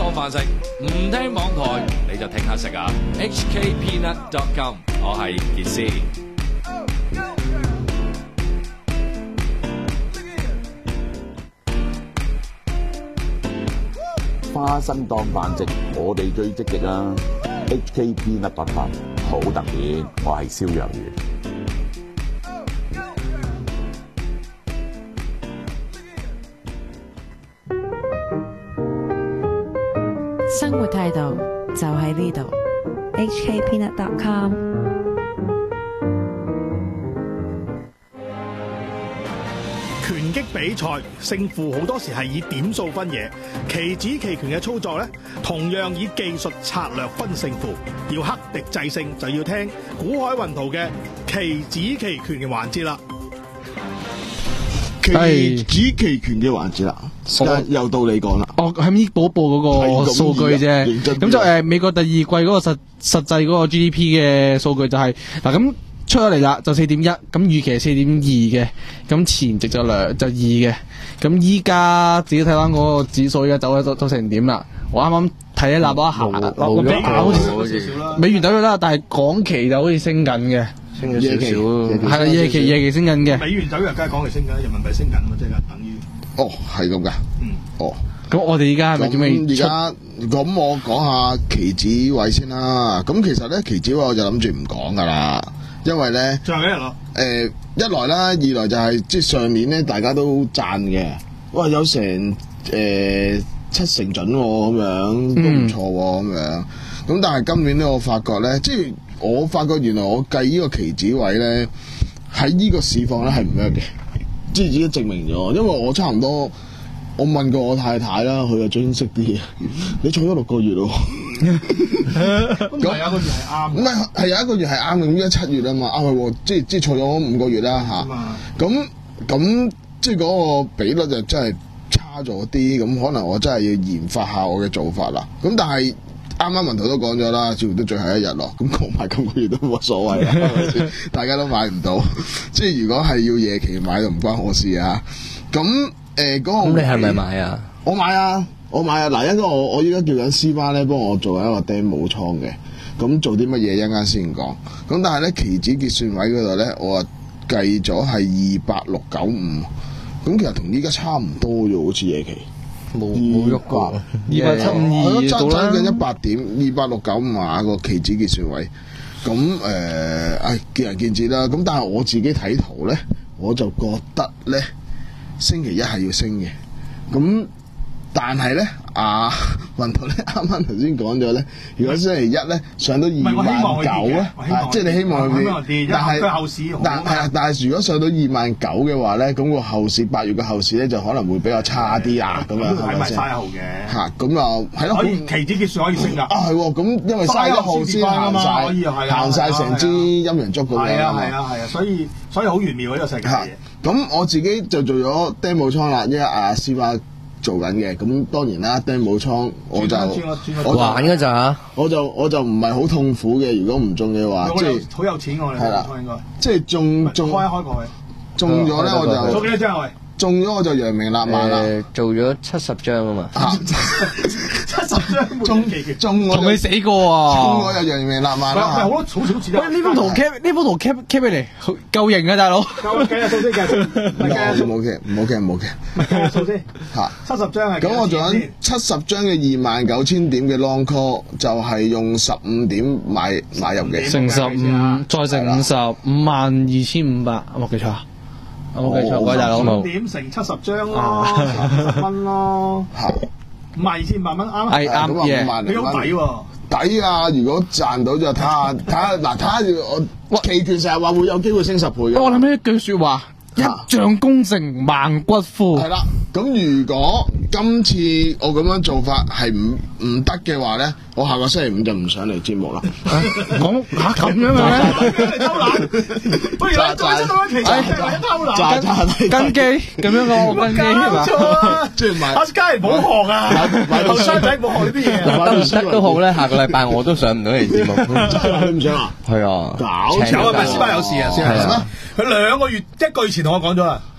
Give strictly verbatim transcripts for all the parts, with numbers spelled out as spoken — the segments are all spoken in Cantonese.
當飯食，唔聽網台你就聽下食啊 ！H K Peanut dot com， 我係傑斯。 花生當飯食，我哋最積極啊 ！H K Peanut dot com 好特別，我係燒羊魚。 生活態度就喺呢度 ，H K Peanut dot com。 拳擊比賽勝負好多時係以點數分野，棋子棋拳嘅操作咧，同樣以技術策略分勝負。要克敵制勝，就要聽古海雲圖嘅棋子棋拳嘅環節啦。 棋子棋拳嘅環節啦，又到你講啦。 哦，喺呢補報嗰個數據啫，咁就誒、呃、美國第二季嗰個實實際嗰個 G D P 嘅數據就係嗱咁出咗嚟啦，就四點一，咁預期係四點二嘅，咁前值就兩就二嘅，咁依家自己睇翻嗰個指數，而家走咗走成點啦？我啱啱睇一立咗一下，落咗好少啦，美元走咗啦，但係港期就好似升緊嘅。升咗少少，係啦，夜期夜期升緊嘅。 美元走弱，梗係港期升緊，人民幣升緊嘛，即係等於。 哦，係咁噶。嗯。哦。 咁我哋而家係咪點樣？ 而家咁我講下期指位先啦。咁其實咧期指位我就諗住唔講噶啦，因為咧。仲有幾日咯？誒、呃，一來啦，二來就係、是、即係上年咧，大家都讚嘅，哇，有成誒、呃、七成準咁、哦、樣，都唔錯咁、嗯、樣。咁但係今年咧，我發覺咧，即係。我發覺原來我計呢個期指位咧，喺呢個市況咧係唔啱嘅，即係已經證明咗。因為我差唔多，我問過我太太啦，佢就最識啲嘢。你坐咗六個月咯， 咁係有一個月係啱， 唔係係有一個月係啱嘅，咁而家七月啊嘛，啱係，即係即係坐咗五個月啦吓。咁咁即係嗰個比率就真係差咗啲，咁可能我真係要研發下我嘅做法啦。咁但係。啱啱文圖都講咗啦，似乎都最後一日咯，咁講埋今個月都冇所謂啦，係咪先？大家都買唔到，即係如果係要夜期買就唔關我事啊。咁誒嗰個，咁你係咪買啊？我買啊，我買啊！嗱，因為我我依家叫緊 C 班咧，幫我做一個 demo 倉嘅，咁做啲乜嘢一陣間先講。咁但係咧期指結算位嗰度咧，我啊計咗係二八六九五，咁其實同依家差唔多啫，好似夜期。冇冇喐過，二百七五二到啦，爭緊一百點，二百六九五啊個期指結算位，咁誒，唉見仁見智啦。咁但係我自己睇圖咧，我就覺得咧，星期一係要升嘅，咁但係咧，阿雲圖咧啱啱頭先講咗咧，如果星期一咧上到二萬九咧，即係你希望佢跌，但係但係啊，但係如果上到二萬九嘅話咧，咁個後市八月嘅後市咧就可能會比較差啲啊，咁樣係咪先？嘥號嘅嚇，咁又係咯，可以期指結算可以升㗎。啊係喎，咁因為嘥一號先行曬，行曬成支陰陽燭咁樣。係啊係啊係啊，所以所以好玄妙呢個世界嘅嘢。咁我自己就做咗 demo 倉啦，因為阿師傅做緊嘅，咁當然啦 demo 倉我就我玩㗎咋，我就我就唔係好痛苦嘅。如果唔中嘅話，即係好有錢我哋係啦，應該即係中中開開過去，中咗咧我就做幾多張我哋？中咗我就揚名立萬啦，做咗七十張啊嘛，七十張中中我同你死過啊，中我就揚名立萬啦。好多好少錢啊！呢幅圖 cap 呢幅圖 cap cap 俾你，夠型啊大佬！夠計下數先計數，唔好唔好 cap 唔好 cap 唔好 cap，計下數先嚇。七十張係咁，我做緊七十張嘅二萬九千點嘅 long call，就係用十五點買買入嘅，乘十五再乘五十五萬二千五百，有冇記錯啊？我冇記錯，各位大佬冇。點乘七十張咯，十蚊咯，五萬二千五百蚊啱。係啱嘅，你好抵喎。抵啊！如果賺到就睇下睇下嗱，睇下我期權成日話會有機會升十倍嘅。我諗起一句説話：一將功成萬骨枯。係啦，咁如果今次我咁樣做法係唔唔得嘅話咧，我下個星期五就唔上嚟節目啦。講嚇咁樣嘅咩？偷懶，不如你再出多一期，再偷懶，跟機咁樣個跟機係嘛？即係買阿家人冇學啊，後生仔冇學呢啲嘢。得唔得都好咧，下個禮拜我都上唔到嚟節目。你唔想啊？係啊，搞有啊！咪斯巴有事啊，先係咩？佢兩個月一個月前同我講咗啦。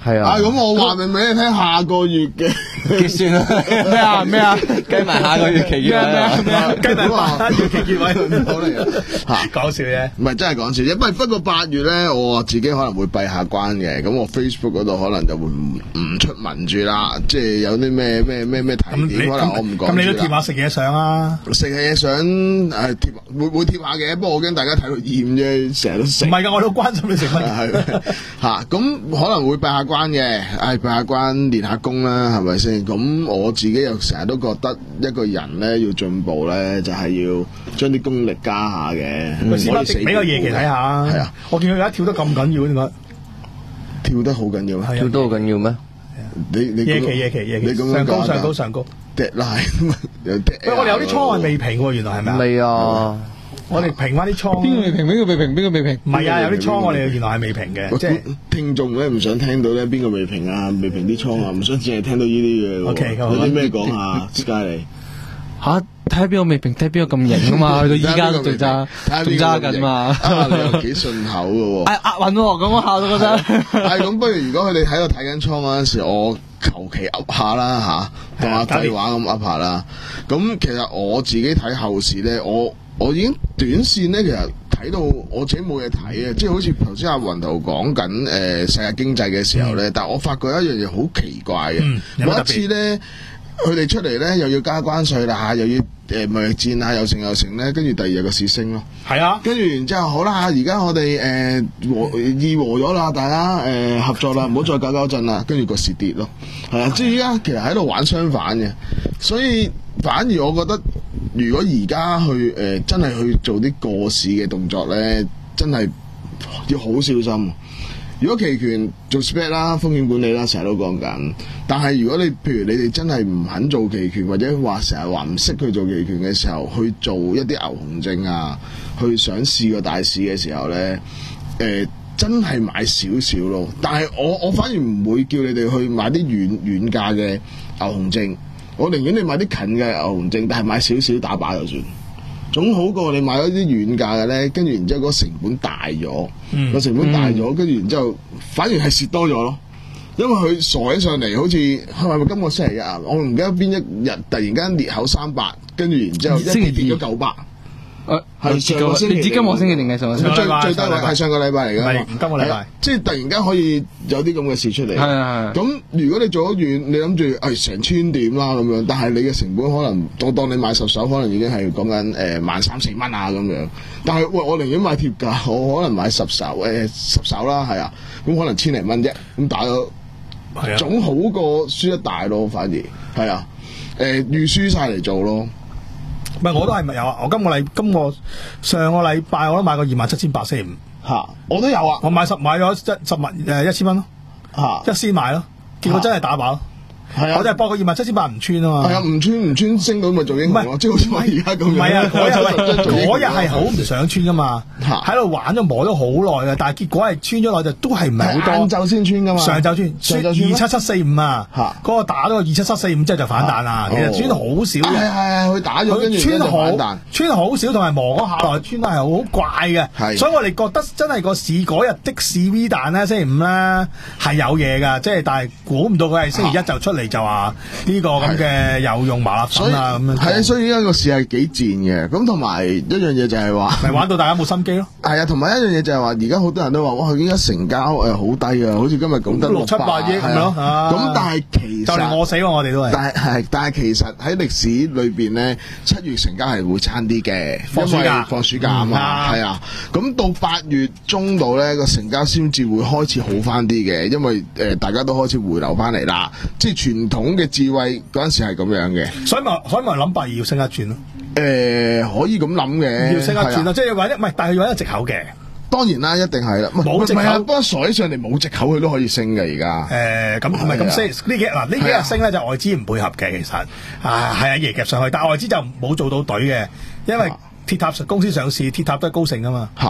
係啊。 啊，咁我話明俾你聽，下個月嘅結算啊，咩啊咩啊，計埋下個月期月咩啊咩啊，計埋八月期月位唔好嚟啊！嚇， 講笑啫， 唔係真係講笑啫。不不過八月咧，我自己可能會閉下關嘅，咁我 Facebook 嗰度可能就會唔唔出文住啦，即係有啲咩咩咩咩提點，可能我唔講。 咁你都貼下食嘢相啊？ 食嘢相誒貼會會貼下嘅，不過我驚大家睇到厭啫，成日都食。 唔係㗎，我都關心你食乜嘢。 係嚇，咁可能會閉下關嘅，唉閉下關練下功啦，係咪先？咁我自己又成日都覺得一個人咧要進步咧，就係要將啲功力加下嘅。 喂，試翻俾個夜期睇下。係啊，我見佢而家跳得咁緊要，點解？ 跳得好緊要咩？ 跳得好緊要咩？ 你你夜期夜期夜期，上高上高上高。 deadline 有 deadline。 喂，我哋有啲倉係未平喎，原來係咪啊？ 未啊！ 我哋平翻啲倉。 邊個未平？邊個未平？邊個未平？ 唔係啊，有啲倉我哋原來係未平嘅，即係聽眾咧唔想聽到咧邊個未平啊，未平啲倉啊，唔想淨係聽到呢啲嘅。 OK， 有啲咩講下？Sky 你吓睇下邊個未平，睇下邊個咁型啊嘛！去到依家都仲揸，仲揸緊嘛。 你又幾順口嘅喎。 係押韻喎，咁我下都覺得。 係咁，不如如果佢哋喺度睇緊倉嗰陣時，我求其噏下啦嚇，當下廢話咁噏下啦。咁其實我自己睇後市咧，我我已經短線咧，其實睇到我自己冇嘢睇嘅，即係好似頭先阿雲頭講緊誒世界經濟嘅時候咧，但係我發覺一樣嘢好奇怪嘅，每一次咧。佢哋出嚟咧，又要加關稅啦，又要誒貿易戰啊，又成又成咧，跟住第二日個市升咯。 係啊， 跟住然之後好啦，而家我哋誒和議和咗啦，大家誒、呃、合作啦，唔好再搞搞震啦，跟住個市跌咯。係啊，即係依家其實喺度玩相反嘅，所以反而我覺得，如果而家去誒、呃、真係去做啲過市嘅動作咧，真係要好小心。如果期權做 spread 啦，風險管理啦，成日都講緊。但係如果你譬如你哋真係唔肯做期權，或者話成日話唔識去做期權嘅時候，去做一啲牛熊證啊，去想試個大市嘅時候咧，誒、呃、真係買少少咯。但係我我反而唔會叫你哋去買啲遠遠價嘅牛熊證，我寧願你買啲近嘅牛熊證，但係買少少打靶就算。總好過你買咗啲遠價嘅咧，跟住然之後嗰個成本大咗，個、嗯、成本大咗，跟住然之後反而係蝕多咗咯。因為佢傻起上嚟，好似係咪今個星期日啊？我唔記得邊一日突然間裂口三百，跟住然之後一跌跌咗九百。 誒係上個星期，你知今個星期定係上個星期？ 最最低位係上個禮拜嚟㗎嘛？ 今個禮拜， 即係突然間可以有啲咁嘅事出嚟。 係係。 咁如果你做咗遠，你諗住誒成千點啦咁樣，但係你嘅成本可能我當你買十手，可能已經係講緊誒萬三四蚊啊咁樣。但係喂，我寧願買貼價，我可能買十手誒、呃、十手啦，係啊，咁可能千零蚊啫，咁打咗，總好過輸一大咯，反而係啊，誒預輸晒嚟做咯。 唔係，我都係咪有啊？我今個禮今個上個禮拜我都買過二萬七千八四五嚇，我都有啊！ 我買十買咗一十萬誒一千蚊咯嚇，一先買咯，結果真係打靶咯。係啊，我就係博個二萬七千八唔穿啊嘛。係啊，唔穿唔穿升到咪做英雄咯，即係好似我而家咁樣。唔係啊，嗰日嗰日係好唔想穿噶嘛，喺度玩咗磨咗好耐嘅，但係結果係穿咗耐就都係唔係好多。晏晝先穿噶嘛，上晝穿，穿二七七四五啊，嗰個打咗個二七七四五之後就反彈啦。其實穿好少嘅，係係係，佢打咗跟住穿好穿好少，同埋磨嗰下來穿得係好怪嘅。所以我哋覺得真係個市嗰日的士 V 彈咧，星期五咧係有嘢㗎，即係但係估唔到佢係星期一就出嚟。就話呢個咁嘅有用麻辣粉啊咁樣，係啊，所以呢個市係幾賤嘅。咁同埋一樣嘢就係話，咪玩到大家冇心機咯。係啊，同埋一樣嘢就係話，而家好多人都話，哇，而家成交誒好低啊，好似今日講得六七百億咁咯。咁但係其實就嚟餓死喎，我哋都係。但係係，但係其實喺歷史裏邊咧，七月成交係會差啲嘅，放暑假放暑假啊嘛，係啊。咁到八月中度咧，個成交先至會開始好翻啲嘅，因為誒大家都開始回流翻嚟啦，即係傳統嘅智慧嗰陣時係咁樣嘅，所以咪所以咪諗八二要升一轉咯。誒、呃，可以咁諗嘅，要升一轉咯，即係揾一唔係，但係要揾一個藉口嘅。當然啦，一定係啦，冇藉口，不過傻起上嚟冇藉口，佢都可以升嘅而家。誒，咁唔係咁升呢幾嗱呢幾日升咧就外資唔配合嘅，其實啊係啊夜夾上去，但係外資就冇做到隊嘅，因為鐵塔公司上市，鐵塔都係高盛啊嘛。嚇。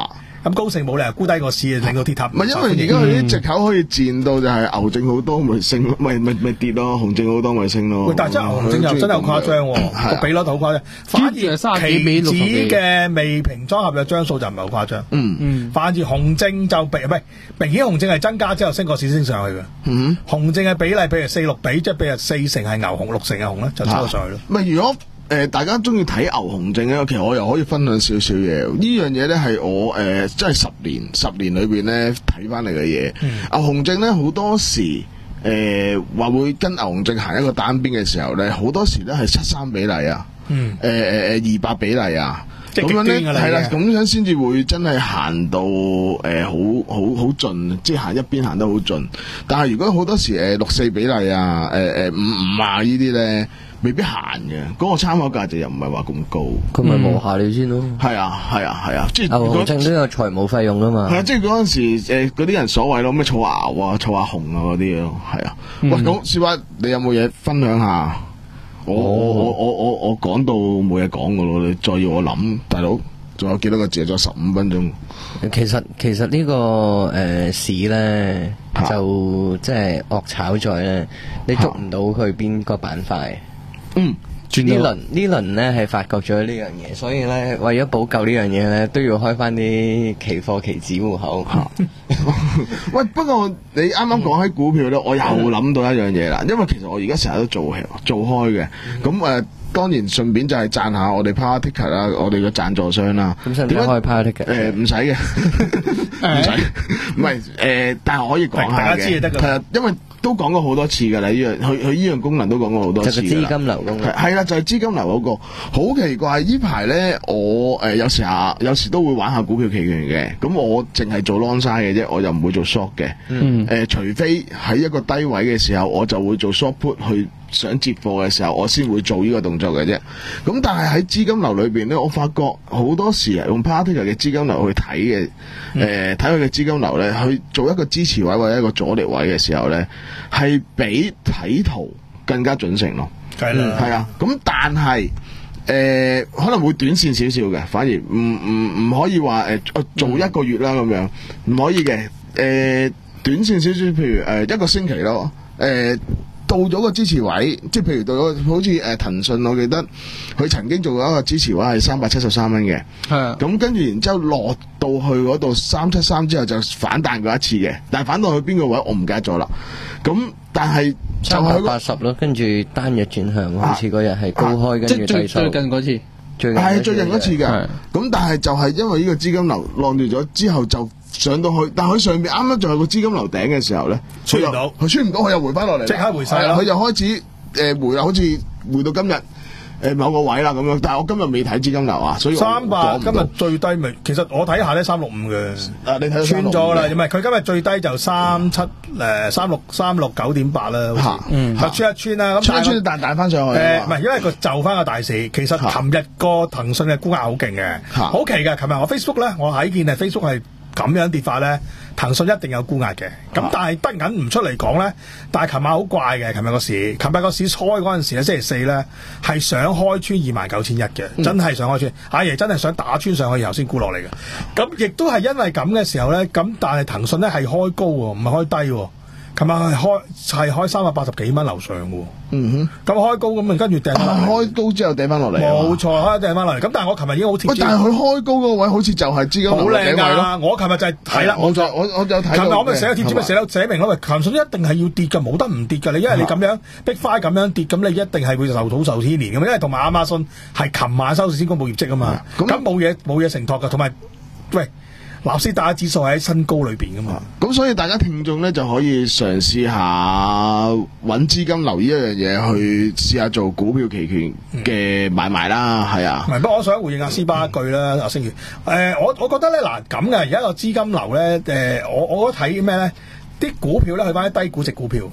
咁高盛冇理由沽低個市，令到鐵塔唔係因為而家佢啲藉口可以賤到就係牛證好多咪升，咪咪咪跌咯，熊證好多咪升咯。 但係真係牛證又真係好誇張喎，個比率好誇張。反而期指嘅未平倉合約張數就唔係好誇張。 嗯嗯， 反而熊證就比唔係明顯熊證係增加之後升個市升上去嘅。 嗯， 熊證嘅比例譬如四六比，即係譬如四成係牛熊，六成係熊咧，就升咗上去咯。 唔係如果。誒、呃，大家中意睇牛熊證咧，其實我又可以分享少少嘢。呢樣嘢咧係我誒，即、呃、係十年十年裏邊咧睇翻嚟嘅嘢。 嗯、 牛熊證咧好多時誒話、呃、會跟牛熊證行一個單邊嘅時候咧，好多時咧係七三比例啊，誒誒誒二百比例啊，咁樣咧係啦，咁樣先至會真係行到誒、呃、好好好盡，即係行一邊行得好盡。但係如果好多時誒六四比例啊，誒誒五五啊呢啲咧。未必行嘅，嗰、那個參考價值又唔係話咁高， 佢咪磨下你先咯。 係啊，係啊，係啊，即係牛熊證都有財務費用噶嘛。係啊，即係嗰陣時誒嗰啲人所謂咯，咩儲牛啊、儲下熊啊嗰啲嘢咯，係啊。嗯、喂，咁小華你有冇嘢分享下？我、哦、我我我我我講到冇嘢講噶咯，你再要我諗，大佬仲有幾多個字？仲有十五分鐘。 其實其實、這個呃、呢個誒市咧就即係惡炒在咧，你捉唔到佢邊個板塊。嗯，呢輪呢輪咧係發覺咗呢樣嘢，所以咧為咗補救呢樣嘢咧，都要開翻啲期貨期指戶口。 喂，不過你啱啱講起股票咧，我又諗到一樣嘢啦，因為其實我而家成日都做做開嘅，咁誒、呃、當然順便就係讚下我哋 Power Ticket 啦，我哋嘅贊助商啦。 咁使唔使開 Power Ticket？ 誒唔使嘅，唔使，唔係誒，但係可以講下嘅，大家知就得㗎。係啊，因為都講過好多次㗎啦，呢樣佢佢呢樣功能都講過好多次。 就係資金流功能。 係啦，就係、是、資金流嗰、那個。好奇怪，呢排咧我誒、呃、有時下有時都會玩下股票期權嘅。咁我淨係做 long side 嘅啫，我又唔會做 short 嘅。嗯。誒、呃，除非喺一個低位嘅時候，我就會做 short put 去想接貨嘅時候，我先會做呢個動作嘅啫。咁但係喺資金流裏邊咧，我發覺好多時用 Power Ticker 嘅資金流去睇嘅，誒睇佢嘅資金流咧，去做一個支持位或者一個阻力位嘅時候咧，係比睇圖更加準成咯。係啦，係啊。咁但係誒、呃、可能會短線少少嘅，反而唔唔唔可以話誒、呃、做一個月啦咁樣，唔可以嘅。誒、呃、短線少少，譬如誒、呃、一個星期咯，誒、呃。到咗個支持位，即係譬如到咗好似誒騰訊，我記得佢曾經做過一個支持位係三百七十三蚊嘅，係啊，咁跟住然之後落到去嗰度三七三之後就反彈過一次嘅，但係反到去邊個位我唔記得咗啦。咁但係就係八十咯，跟住單日轉向，好似嗰日係高開，跟住低收。最近嗰次，係最近嗰次嘅。咁但係就係因為呢個資金流浪住咗之後就上到去，但係佢上面啱啱仲有個資金流頂嘅時候咧，出唔到，佢出唔到，佢又回翻落嚟，即刻回晒啦。佢又開始誒、呃、回啦，好似回到今日誒、呃、某個位啦咁樣。但係我今日未睇資金流啊，所以三百今日最低咪，其實我睇下咧三六五嘅，啊你睇穿咗啦，唔係佢今日最低就三七誒三六三六九點八啦，嚇，嗯，就穿一穿啦，咁穿一穿彈彈翻上去。誒唔係，因為佢就翻個大市，其實琴日個騰訊嘅沽壓好勁嘅，好奇嘅。琴日我 Facebook 咧，我睇見係 Facebook 係。咁樣跌法咧，騰訊一定有沽壓嘅。咁、啊、但係得緊唔出嚟講咧。但係琴晚好怪嘅，琴日個市，琴日個市開嗰陣時咧，星期四咧係想開穿二萬九千一嘅，嗯、真係想開穿。阿爺真係想打穿上去，然後先沽落嚟嘅。咁亦都係因為咁嘅時候咧，咁但係騰訊咧係開高喎，唔係開低喎。琴晚係開係開三百八十幾蚊樓上嘅。嗯哼，咁開高咁啊，跟住掟翻落嚟。開高之後掟翻落嚟。冇錯，開掟翻落嚟。咁但係我琴日已經好貼。喂，但係佢開高嗰個位好似就係資金好靚㗎。我琴日就係係啦，冇錯，我我有睇。琴日我咪寫咗貼紙咪寫咗寫明咯，喂，騰訊一定係要跌㗎，冇得唔跌㗎。你因為你咁樣逼快咁樣跌，咁你一定係會受土受牽連㗎嘛。因為同埋亞馬遜係琴晚收市先公佈業績啊嘛。咁冇嘢冇嘢承托㗎，同埋喂。納斯達克指數喺新高裏邊噶嘛，咁所以大家聽眾咧就可以嘗試下揾資金流呢一樣嘢去試下做股票期權嘅買賣啦，係、嗯、啊。唔係，不過我想回應阿斯巴一句啦，阿星月，誒、呃，我我覺得咧嗱咁嘅，而家個資金流咧，誒、呃，我我睇咩咧？啲股票咧去翻啲低估值股票，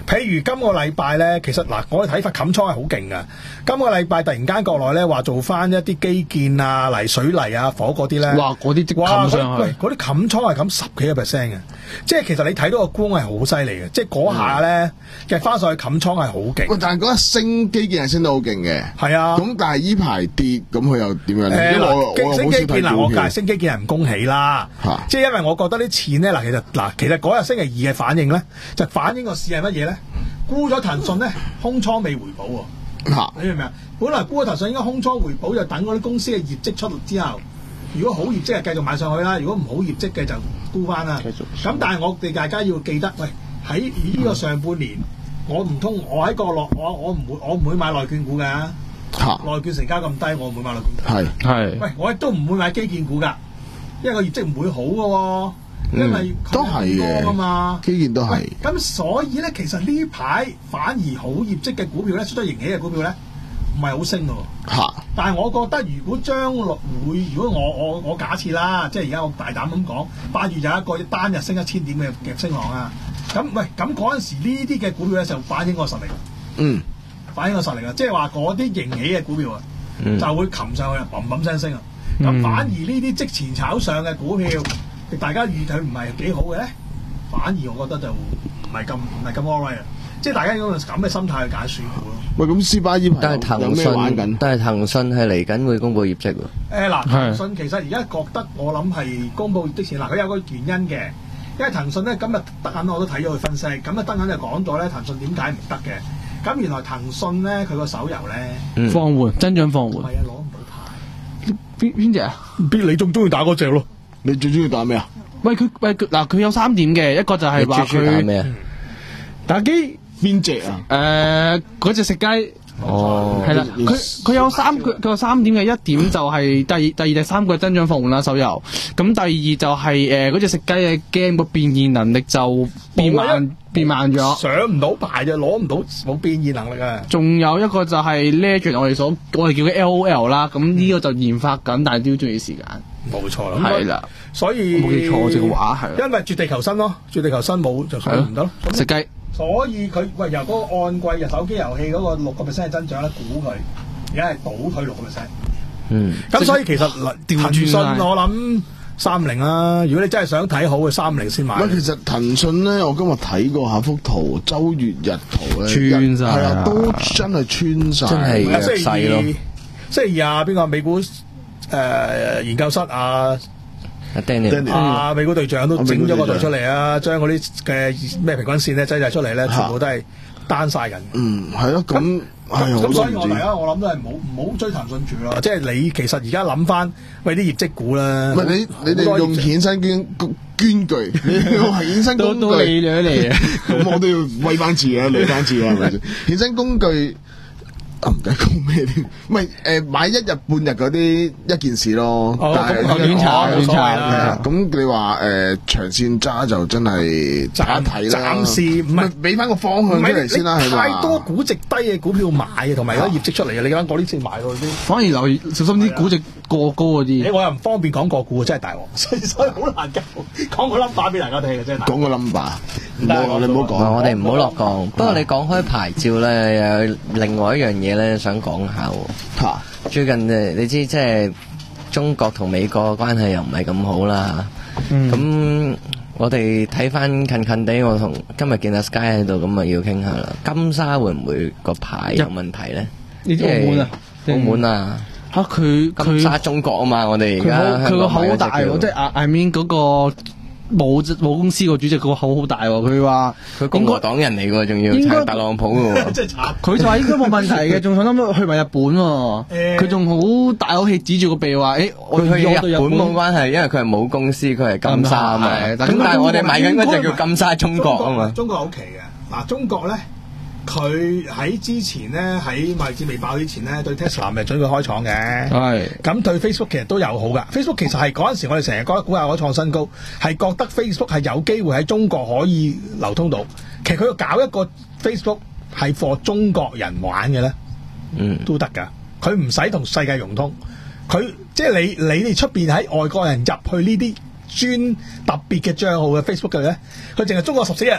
譬如今個禮拜咧，其實嗱，我嘅睇法冚倉係好勁噶。今個禮拜突然間國內咧話做翻一啲基建啊、泥水泥啊、火嗰啲咧， 哇！嗰啲即冚上去， 喂，嗰啲冚倉係冚十幾個 percent 嘅，即係其實你睇到個光係好犀利嘅，即係嗰下咧嘅翻上去冚倉係好勁。 喂，但係嗰一升基建係升得好勁嘅， 係啊。 咁但係依排跌，咁佢又點樣咧？ 誒因為我我升好少睇基建嗱，我股票介升基建係唔恭喜啦，即係因為我覺得啲錢咧嗱，其實嗱，其實嗰日星期二嘅反應咧，就反映個市係乜嘢咧？沽咗騰訊咧，空倉未回補喎。 嚇， 你明唔明啊？本來沽咗騰訊應該空倉回補，就等嗰啲公司嘅業績出嚟之後，如果好業績就繼續買上去啦，如果唔好業績嘅就沽翻啦。咁但係我哋大家要記得，喂，喺呢個上半年，我唔通我喺角落，我我唔會我唔會買內券股㗎。 嚇， 內券成交咁低，我唔會買內券股。 係係。 喂，我亦都唔會買基建股㗎，因為個業績唔會好嘅喎。因為都係嘅啊嘛， 基建都係。 咁所以咧，其實呢排反而好業績嘅股票咧，出咗盈喜嘅股票咧，唔係好升咯。 嚇！ 但係我覺得，如果將來會，如果我我我假設啦，即係而家我大膽咁講，八月有一個單日升一千點嘅夾升浪啊！咁喂，咁嗰陣時呢啲嘅股票咧就反映個實力。嗯，反映個實力啊！即係話嗰啲盈喜嘅股票啊，嗯、就會擒上去啊，砰砰聲升啊！咁、嗯、反而呢啲即前炒上嘅股票。大家預計唔係幾好嘅咧，反而我覺得就唔係咁唔係咁 all right 啊！即係大家用咁嘅心態去揀選股咯。 喂，咁斯巴依排但係騰訊，但係騰訊係嚟緊會公佈業績喎。 誒嗱，騰訊其實而家覺得我諗係公佈業績前嗱，佢有個原因嘅，因為騰訊咧今日德銀我都睇咗佢分析，咁啊德銀就講咗咧騰訊點解唔得嘅。咁原來騰訊咧佢個手遊咧放緩增長放緩， 係啊，攞唔到牌。 邊邊隻啊？ 邊你仲中意打嗰隻咯？ 你最中意打咩啊？ 喂佢喂嗱佢有三點嘅，一個就係話佢打咩啊？ 打機邊隻啊？ 誒嗰隻食雞哦， 係啦，佢佢有三佢佢有三點嘅，一點就係第二第二第三個增長放緩啦手遊，咁第二就係誒嗰隻食雞嘅 game 個變現能力就變慢變慢咗， 上唔到牌就攞唔到冇變現能力啊！ 仲有一個就係 Legend 我哋所我哋叫嘅 L O L 啦，咁呢個就研發緊，但係都要需要時間。 冇錯啦， 係啦， 所以冇記錯，隻話係， 因為絕地求生咯，絕地求生冇就所以唔得咯。 食雞， 所以佢喂由嗰個按季嘅手機遊戲嗰個六個 percent 嘅增長咧，估佢而家係倒退六個 percent。嗯，咁所以其實騰訊我諗三零啦，如果你真係想睇好嘅三零先買。 喂，其實騰訊咧，我今日睇過下幅圖，周月日圖咧， 穿晒， 係啊，都真係穿晒， 真係弱勢咯。 星期二啊，邊個美股？誒、呃、研究室啊， 阿 Daniel 啊，美股隊長都整咗個圖出嚟啊，將嗰啲嘅咩平均線咧擠晒出嚟咧，全部都係單晒緊。 嗯，係咯，咁咁咁，所以我大家我諗都係唔好唔好追騰訊住咯。即係你其實而家諗翻，喂啲業績股啦， 唔係你你哋用衍生捐捐具，你用衍生工具都你兩嚟啊， 咁我都要威翻次啊，嚟翻次啊，係咪先？衍生工具。啊唔計講咩添，唔係誒買一日半日嗰啲一件事咯， 哦、 但係短炒短炒啦。咁你話誒、呃、長線揸就真係暫睇啦。 暫時唔係俾翻個方向出嚟先啦，係嘛？ 太多估值低嘅股票買嘅，同埋有啲業績出嚟嘅，你啱講啲先買咯啲。 反而留意小心啲估值過高嗰啲。 我又唔方便講個股，真係大鑊，所以所以好難講講個 number 俾大家聽嘅真係。 講個 number， 唔好你唔好講， 我哋唔好落降。不過你講開牌照咧，有另外一樣嘢咧，想講下喎。 嚇！ 最近誒，你知即係中國同美國嘅關係又唔係咁好啦。咁、嗯、我哋睇翻近近地，我同今日見阿 Sky 喺度，咁啊要傾下啦。金沙會唔會個牌有問題咧？ 你知澳門啊？ 澳門啊？ 嚇佢金沙中國啊嘛！我哋而家佢個口好大喎，即係 I mean 嗰個。冇冇公司個主席個口好大喎，佢話佢共和黨人嚟喎，仲要撐特朗普喎， 真係慘。 佢就話應該冇問題嘅，仲想諗去埋日本喎。佢仲好大口氣指住個鼻話：，誒，我去日本冇關係，因為佢係冇公司，佢係金沙啊嘛。咁但係我哋買緊嗰隻叫金沙中國啊嘛。 中國好奇嘅，嗱，中國咧，佢喺之前咧，喺貿易戰未爆之前咧，對 Tesla 咪準備開廠嘅。係。咁對 Facebook 其實都有好噶。Facebook 其實係嗰陣時我哋成日覺得股價可創新高，係覺得 Facebook 係有機會喺中國可以流通到。其實佢要搞一個 Facebook 係 for 中國人玩嘅咧，嗯，都得㗎。佢唔使同世界融通，佢即係你你哋出邊喺外國人入去呢啲專特別嘅帳號嘅 Facebook 嘅咧，佢淨係中國十四日。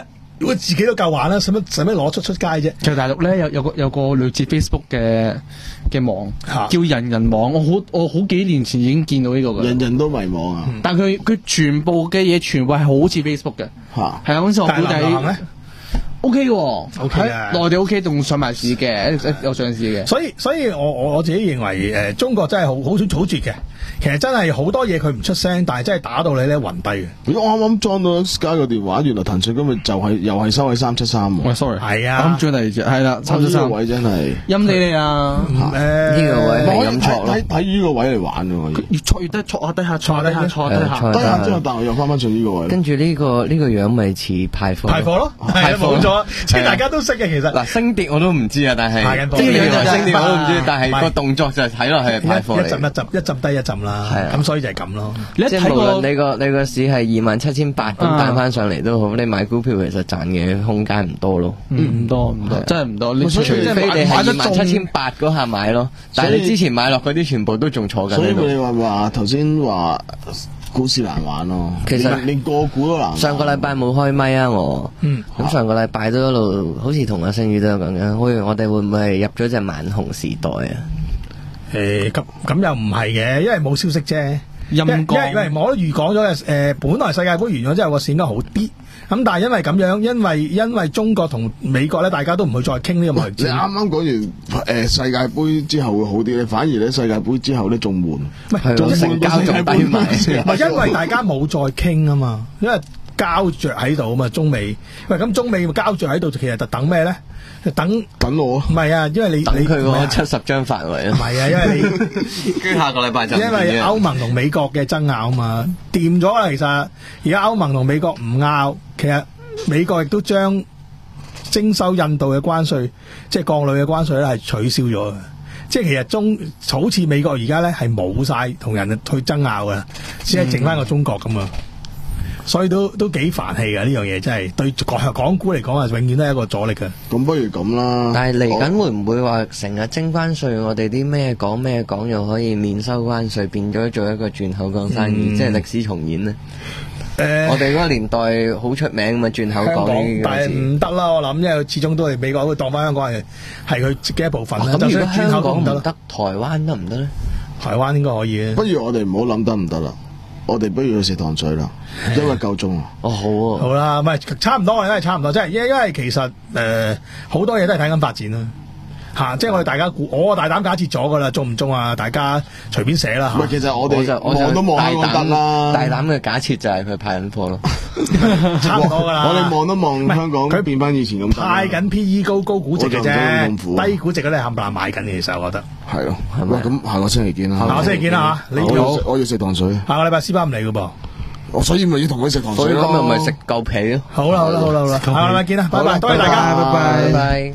如果自己都夠玩啦，使乜使乜攞出出街啫？ 其實大陸咧有有個有個類似 Facebook 嘅嘅網，叫人人網。我好我好幾年前已經見到呢個嘅。 人人都迷網啊！ 但佢佢全部嘅嘢全部係好似 Facebook 嘅，係啊，好似我估計。O K 喎，喺內地 O K 仲上埋市嘅，有上市嘅。 所以所以我我我自己認為誒、呃，中國真係好好好絕嘅。其實真係好多嘢佢唔出聲，但係真係打到你咧暈低嘅。 我啱啱裝到 X 加個電話，原來騰訊今日就係、是、又係收喺三七三。 喂 sorry， 係啊， 啱轉嚟啫，係啦，三七三位真係陰你你啊！ 誒，呢個位係咁錯咯， 睇睇呢個位嚟玩嘅。 越錯越得，錯下低下，錯下低下，錯下低下， 低下之後，但係又翻翻上呢個位。 跟住呢個呢個樣咪似派貨， 派貨咯，係冇錯，即係大家都識嘅其實。 嗱升跌我都唔知啊，但係即係原來升跌我都唔知，但係個動作就睇落係派貨嚟。 一浸一浸一浸低一浸啦，咁所以就係咁咯。 即係無論你個你個市係二萬七千八咁彈翻上嚟都好，你買股票其實賺嘅空間唔多咯， 唔多唔多，真係唔多。你除非你係二萬七千八嗰下買咯，但係你之前買落嗰啲全部都仲坐緊。 所以你話話頭先話股市難玩咯， 其實連個股都難玩。 上個禮拜冇開咪啊我，咁上個禮拜都一路好似同阿星宇都有講緊，喂我哋會唔會係入咗隻萬紅時代啊？ 誒咁咁又唔係嘅，因為冇消息啫。 陰公， 因為我都預講咗嘅，誒，本來世界盃完咗之後個市應該好啲，咁但係因為咁樣，因為因為中國同美國咧，大家都唔會再傾呢個貿易戰。 你啱啱講完誒世界盃之後會好啲咧，反而咧世界盃之後咧仲悶， 唔係仲成交仲低埋， 唔係因為大家冇再傾啊嘛，因為膠着喺度啊嘛，中美喂咁中美膠着喺度，其實就等咩咧？等等我唔係啊，因為你等佢嗰七十張範圍啊， 唔係啊，因為你跟下個禮拜就因為歐盟同美國嘅爭拗啊嘛，掂咗啦。其實而家歐盟同美國唔拗，其實美國亦都將徵收印度嘅關稅，即係鋼鋁嘅關稅咧係取消咗嘅。即係其實中好似美國而家咧係冇晒同人去爭拗嘅，只係剩翻個中國咁啊。所以都都幾煩氣㗎，呢樣嘢真係對港港股嚟講啊，永遠都係一個阻力㗎。 咁不如咁啦。 但係嚟緊會唔會話成日徵關稅，我哋啲咩講咩講又可以免收關稅，變咗做一個轉口港生意，嗯、即係歷史重演呢？誒、呃，我哋嗰個年代好出名嘛，轉口港呢個字。但係唔得啦，我諗，因為始終都係美國會當翻香港係係佢自己一部分啦。咁、啊、如果香港唔得，台灣得唔得咧？台灣應該可以嘅。不如我哋唔好諗得唔得啦。我哋不如去食糖水啦，因為夠鐘啊！哦，好啊，好啦，唔係差唔多，我哋都係差唔多，即係因因為其實誒好、呃、多嘢都係睇緊發展啦，吓、啊，即係我哋大家估，我大膽假設咗噶啦，中唔中啊？大家隨便寫啦吓。唔係，其實我哋望都望香港得啦，大膽嘅假設就係佢派緊貨咯，差唔多噶啦。我哋望都望香港，佢變翻以前咁。派緊 P E 高高估值嘅啫，低估值嗰啲冚唪唥買緊嘅，其實我覺得。係咯，係咪？咁下個星期見啦。下個星期見啦吓，你要我要食糖水。下個禮拜師班唔嚟噶噃，我所以咪要同佢食糖水咯。所以今日咪食夠皮咯。好啦好啦好啦好啦，下個禮拜見啦，拜拜，多謝大家，拜拜拜拜。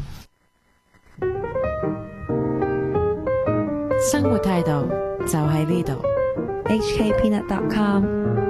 生活態度就喺呢度，H K Peanut dot com。